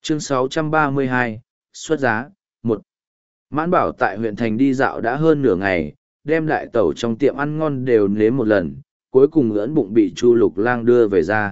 Chương 632, xuất giá, 1. Mãn Bảo tại huyện thành đi dạo đã hơn nửa ngày, đem đại tẩu trong tiệm ăn ngon đều nếm một lần, cuối cùng ưỡn bụng bị Chu Lục Lang đưa về ra.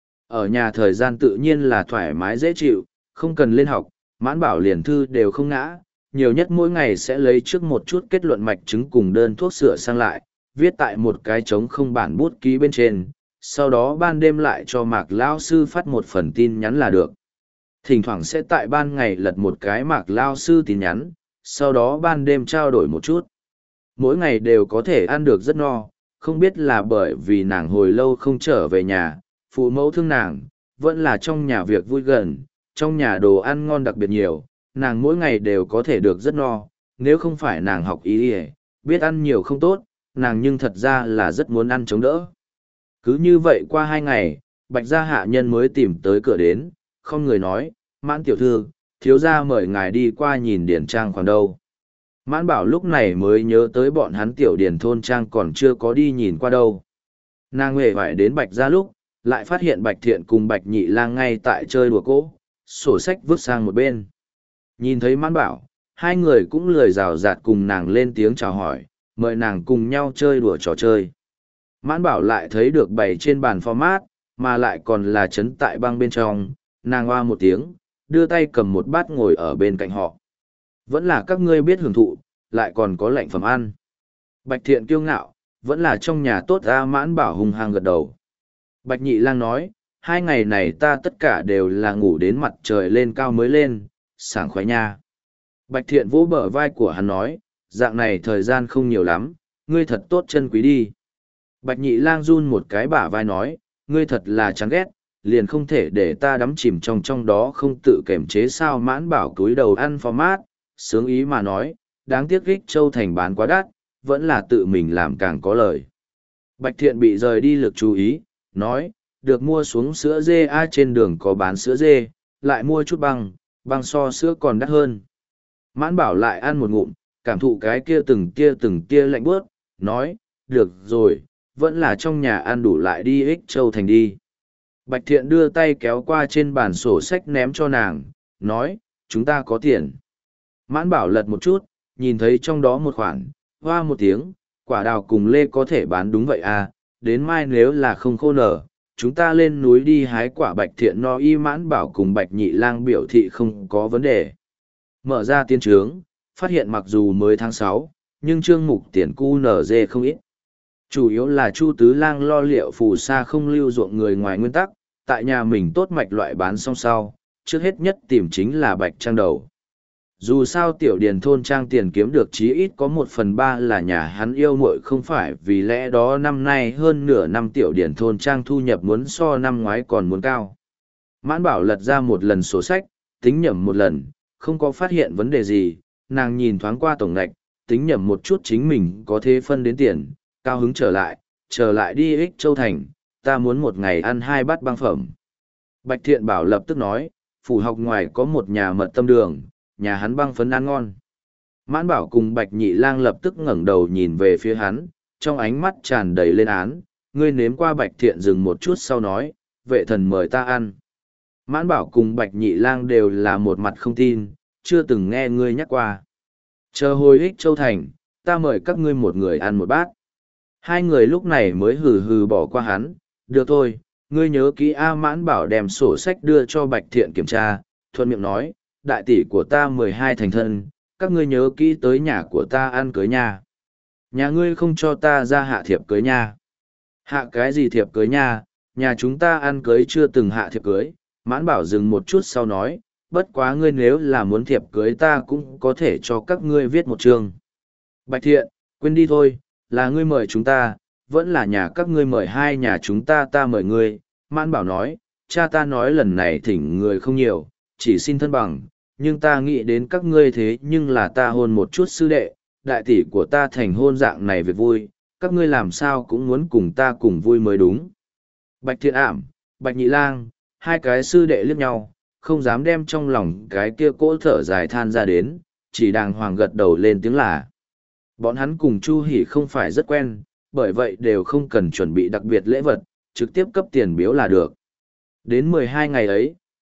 Ở nhà thời gian tự nhiên là thoải mái dễ chịu, không cần lên học, Mãn Bảo liền thư đều không ngã, nhiều nhất mỗi ngày sẽ lấy trước một chút kết luận mạch chứng cùng đơn thuốc sửa sang lại, viết tại một cái trống không bản bút ký bên trên, sau đó ban đêm lại cho Mạc Lao sư phát một phần tin nhắn là được. Thỉnh thoảng sẽ tại ban ngày lật một cái Mạc Lao sư tin nhắn, sau đó ban đêm trao đổi một chút. Mỗi ngày đều có thể ăn được rất no, không biết là bởi vì nàng hồi lâu không trở về nhà, phụ mẫu thương nàng, vẫn là trong nhà việc vui gần, trong nhà đồ ăn ngon đặc biệt nhiều, nàng mỗi ngày đều có thể được rất no, nếu không phải nàng học y biết ăn nhiều không tốt, nàng nhưng thật ra là rất muốn ăn chống đỡ. Cứ như vậy qua 2 ngày, Bạch gia hạ nhân mới tìm tới cửa đến, không người nói, Mãn tiểu thư, thiếu gia mời ngài đi qua nhìn điển trang khoản đâu. Mãn Bảo lúc này mới nhớ tới bọn hắn tiểu điển thôn trang còn chưa có đi nhìn qua đâu. Nàng huệ vải đến Bạch gia lúc, lại phát hiện Bạch Thiện cùng Bạch Nhị Lang ngay tại chơi đùa cỗ, sổ sách vứt sang một bên. Nhìn thấy Mãn Bảo, hai người cũng lười rào rạt cùng nàng lên tiếng chào hỏi, mời nàng cùng nhau chơi đùa trò chơi. Mãn Bảo lại thấy được bày trên bàn format, mà lại còn là chấn tại băng bên trong, nàng hoa một tiếng, đưa tay cầm một bát ngồi ở bên cạnh họ. Vẫn là các ngươi biết hưởng thụ, lại còn có lệnh phẩm ăn. Bạch Thiện kiêu ngạo, vẫn là trong nhà tốt ra. Mãn Bảo hung hăng gật đầu. Bạch Nhị Lang nói, 2 ngày này ta tất cả đều là ngủ đến mặt trời lên cao mới lên, sảng khoái nha. Bạch Thiện vỗ bờ vai của hắn nói, dạng này thời gian không nhiều lắm, ngươi thật tốt chân quý đi. Bạch Nhị Lang run một cái bả vai nói, ngươi thật là chán ghét, liền không thể để ta đắm chìm trong đó không tự kiềm chế sao. Mãn Bảo cúi đầu ăn format, sướng ý mà nói, đáng tiếc Ích Châu Thành bán quá đắt, vẫn là tự mình làm càng có lời. Bạch Thiện bị rời đi lực chú ý, nói, được mua xuống sữa dê trên đường có bán sữa dê, lại mua chút băng, băng so sữa còn đắt hơn. Mãn Bảo lại ăn một ngụm, cảm thụ cái kia từng tia lạnh bớt, nói, được rồi, vẫn là trong nhà ăn đủ lại đi Ích Châu Thành đi. Bạch Thiện đưa tay kéo qua trên bàn sổ sách ném cho nàng, nói, chúng ta có tiền. Mãn Bảo lật một chút, nhìn thấy trong đó một khoản, hoa một tiếng, quả đào cùng lê có thể bán đúng vậy à, đến mai nếu là không khô nở, chúng ta lên núi đi hái quả. Bạch Thiện no y. Mãn Bảo cùng Bạch Nhị Lang biểu thị không có vấn đề. Mở ra tiên trướng, phát hiện mặc dù mới tháng 6, nhưng chương mục tiền cu nở dê không ít. Chủ yếu là Chu Tứ Lang lo liệu phù sa không lưu ruộng người ngoài nguyên tắc, tại nhà mình tốt mạch loại bán xong sau, trước hết nhất tìm chính là Bạch Trang đầu. Dù sao tiểu điền thôn trang tiền kiếm được chí ít có 1/3 là nhà hắn yêu muội, không phải vì lẽ đó năm nay hơn nửa năm tiểu điền thôn trang thu nhập muốn so năm ngoái còn muốn cao. Mãn Bảo lật ra một lần sổ sách, tính nhẩm một lần, không có phát hiện vấn đề gì, nàng nhìn thoáng qua tổng ngạch, tính nhẩm một chút chính mình có thế phân đến tiền, cao hứng trở lại đi Ích Châu Thành, ta muốn một ngày ăn 2 bát băng phẩm. Bạch Thiện Bảo lập tức nói, phủ học ngoài có một nhà mật tâm đường, nhà hắn băng phấn ăn ngon. Mãn Bảo cùng Bạch Nhị Lang lập tức ngẩng đầu nhìn về phía hắn, trong ánh mắt tràn đầy lên án, ngươi nếm qua. Bạch Thiện dừng một chút sau nói, vệ thần mời ta ăn. Mãn Bảo cùng Bạch Nhị Lang đều là một mặt không tin, chưa từng nghe ngươi nhắc qua. Chờ hồi Ích Châu Thành, ta mời các ngươi một người ăn một bát. Hai người lúc này mới hừ hừ bỏ qua hắn, được thôi, ngươi nhớ kỹ A. Mãn Bảo đem sổ sách đưa cho Bạch Thiện kiểm tra, thuận miệng nói, đại tỷ của ta 12 thành thân, các ngươi nhớ kỹ tới nhà của ta ăn cưới nha. Nhà ngươi không cho ta ra hạ thiệp cưới nha. Hạ cái gì thiệp cưới nha, nhà chúng ta ăn cưới chưa từng hạ thiệp cưới. Mãn Bảo dừng một chút sau nói, bất quá ngươi nếu là muốn thiệp cưới ta cũng có thể cho các ngươi viết một chương. Bạch Thiện, quên đi thôi, là ngươi mời chúng ta, vẫn là nhà các ngươi mời hai nhà chúng ta mời ngươi. Mãn Bảo nói, cha ta nói lần này thỉnh người không nhiều, chỉ xin thân bằng, nhưng ta nghĩ đến các ngươi thế nhưng là ta hôn một chút sư đệ, đại tỷ của ta thành hôn dạng này việc vui, các ngươi làm sao cũng muốn cùng ta cùng vui mới đúng. Bạch Thiện ảm, Bạch Nhị Lang, hai cái sư đệ liếc nhau, không dám đem trong lòng cái kia cỗ thở dài than ra đến, chỉ đàng hoàng gật đầu lên tiếng là. Bọn hắn cùng Chu Hỷ không phải rất quen, bởi vậy đều không cần chuẩn bị đặc biệt lễ vật, trực tiếp cấp tiền biếu là được. Đến 12 ngày ấy,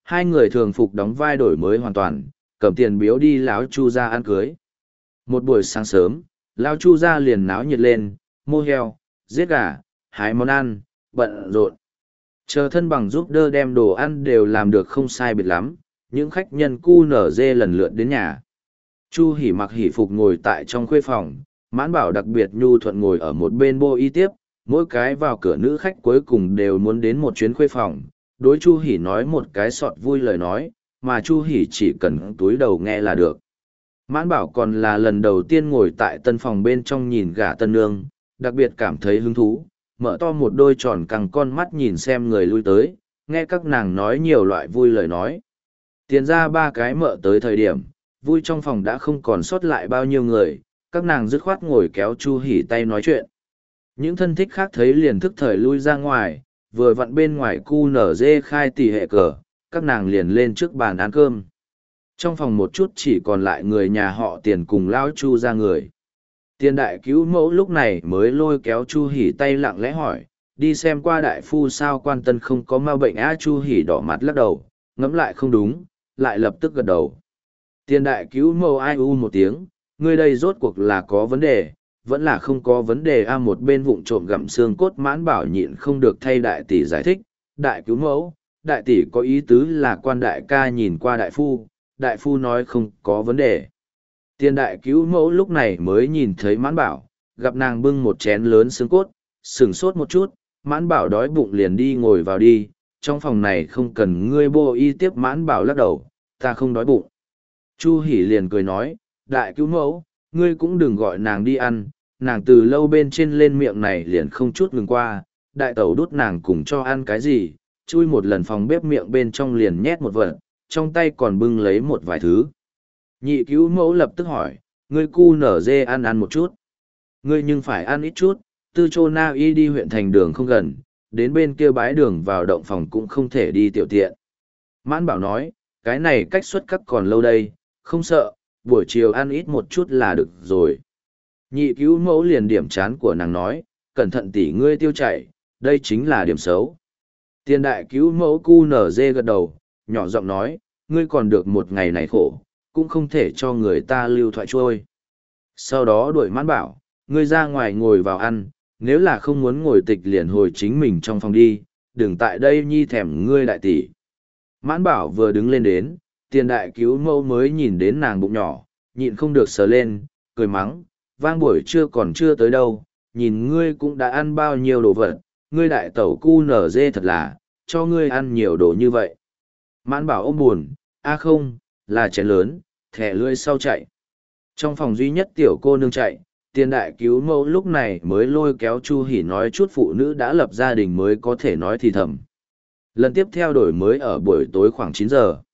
Hai người thường phục đóng vai đổi mới hoàn toàn, cầm tiền biếu đi lão Chu ra ăn cưới. Một buổi sáng sớm, lão Chu ra liền náo nhiệt lên, mua heo, giết gà, hái món ăn, bận rộn. Chờ thân bằng giúp đỡ đem đồ ăn đều làm được không sai biệt lắm, những khách nhân cu nở dê lần lượt đến nhà. Chu hỉ mặc hỉ phục ngồi tại trong khuê phòng, Mãn Bảo đặc biệt nhu thuận ngồi ở một bên bô y tiếp, mỗi cái vào cửa nữ khách cuối cùng đều muốn đến một chuyến khuê phòng. Đối Chu hỉ nói một cái sọt vui lời nói, mà Chu hỉ chỉ cần túi đầu nghe là được. Mãn Bảo còn là lần đầu tiên ngồi tại tân phòng bên trong nhìn gả tân nương, đặc biệt cảm thấy hứng thú, mở to một đôi tròn căng con mắt nhìn xem người lui tới, nghe các nàng nói nhiều loại vui lời nói. Tiền ra ba cái mợ tới thời điểm, vui trong phòng đã không còn sót lại bao nhiêu người, các nàng dứt khoát ngồi kéo Chu hỉ tay nói chuyện. Những thân thích khác thấy liền thức thời lui ra ngoài, vừa vặn bên ngoài cu nở dê khai tỉ hệ cờ, các nàng liền lên trước bàn ăn cơm. Trong phòng một chút chỉ còn lại người nhà họ Tiền cùng lão Chu ra người. Tiền đại cứu mẫu lúc này mới lôi kéo Chu hỉ tay lặng lẽ hỏi, đi xem qua đại phu sao quan tân không có ma bệnh á. Chu hỉ đỏ mặt lắc đầu, ngẫm lại không đúng, lại lập tức gật đầu. Tiền đại cứu mẫu ai u một tiếng, ngươi đây rốt cuộc là có vấn đề, vẫn là không có vấn đề a. Một bên vụng trộm gặm xương cốt Mãn Bảo nhịn không được thay đại tỷ giải thích, đại cứu mẫu, đại tỷ có ý tứ là quan đại ca nhìn qua đại phu nói không có vấn đề. Tiền đại cứu mẫu lúc này mới nhìn thấy Mãn Bảo, gặp nàng bưng một chén lớn xương cốt, sửng sốt một chút, Mãn Bảo đói bụng liền đi ngồi vào đi, trong phòng này không cần ngươi bô y tiếp. Mãn Bảo lắc đầu, ta không đói bụng. Chu hỉ liền cười nói, đại cứu mẫu, ngươi cũng đừng gọi nàng đi ăn, nàng từ lâu bên trên lên miệng này liền không chút ngừng qua, đại tẩu đút nàng cùng cho ăn cái gì, chui một lần phòng bếp miệng bên trong liền nhét một vật, trong tay còn bưng lấy một vài thứ. Nhị cứu mẫu lập tức hỏi, ngươi cu nở dê ăn một chút. Ngươi nhưng phải ăn ít chút, Tư Chô Na Y đi huyện thành đường không gần, đến bên kia bãi đường vào động phòng cũng không thể đi tiểu tiện. Mãn Bảo nói, cái này cách xuất cắt còn lâu đây, không sợ, buổi chiều ăn ít một chút là được rồi. Nhị cứu mẫu liền điểm chán của nàng nói, cẩn thận tỉ ngươi tiêu chảy, đây chính là điểm xấu. Tiền đại cứu mẫu cu nở dê gật đầu, nhỏ giọng nói, ngươi còn được một ngày này khổ, cũng không thể cho người ta lưu thoại trôi. Sau đó đuổi Mãn Bảo, ngươi ra ngoài ngồi vào ăn, nếu là không muốn ngồi tịch liền hồi chính mình trong phòng đi, đừng tại đây nhi thèm ngươi đại tỷ. Mãn Bảo vừa đứng lên đến, tiền đại cứu mẫu mới nhìn đến nàng bụng nhỏ, nhịn không được sờ lên, cười mắng, vang buổi trưa còn chưa tới đâu, nhìn ngươi cũng đã ăn bao nhiêu đồ vật, ngươi đại tẩu cu nở dê thật là, cho ngươi ăn nhiều đồ như vậy. Mãn Bảo ôm buồn, a không, là chén lớn, thẻ lưỡi sau chạy. Trong phòng duy nhất tiểu cô nương chạy, tiền đại cứu mẫu lúc này mới lôi kéo Chu hỉ nói chút phụ nữ đã lập gia đình mới có thể nói thì thầm. Lần tiếp theo đổi mới ở buổi tối khoảng 9 giờ.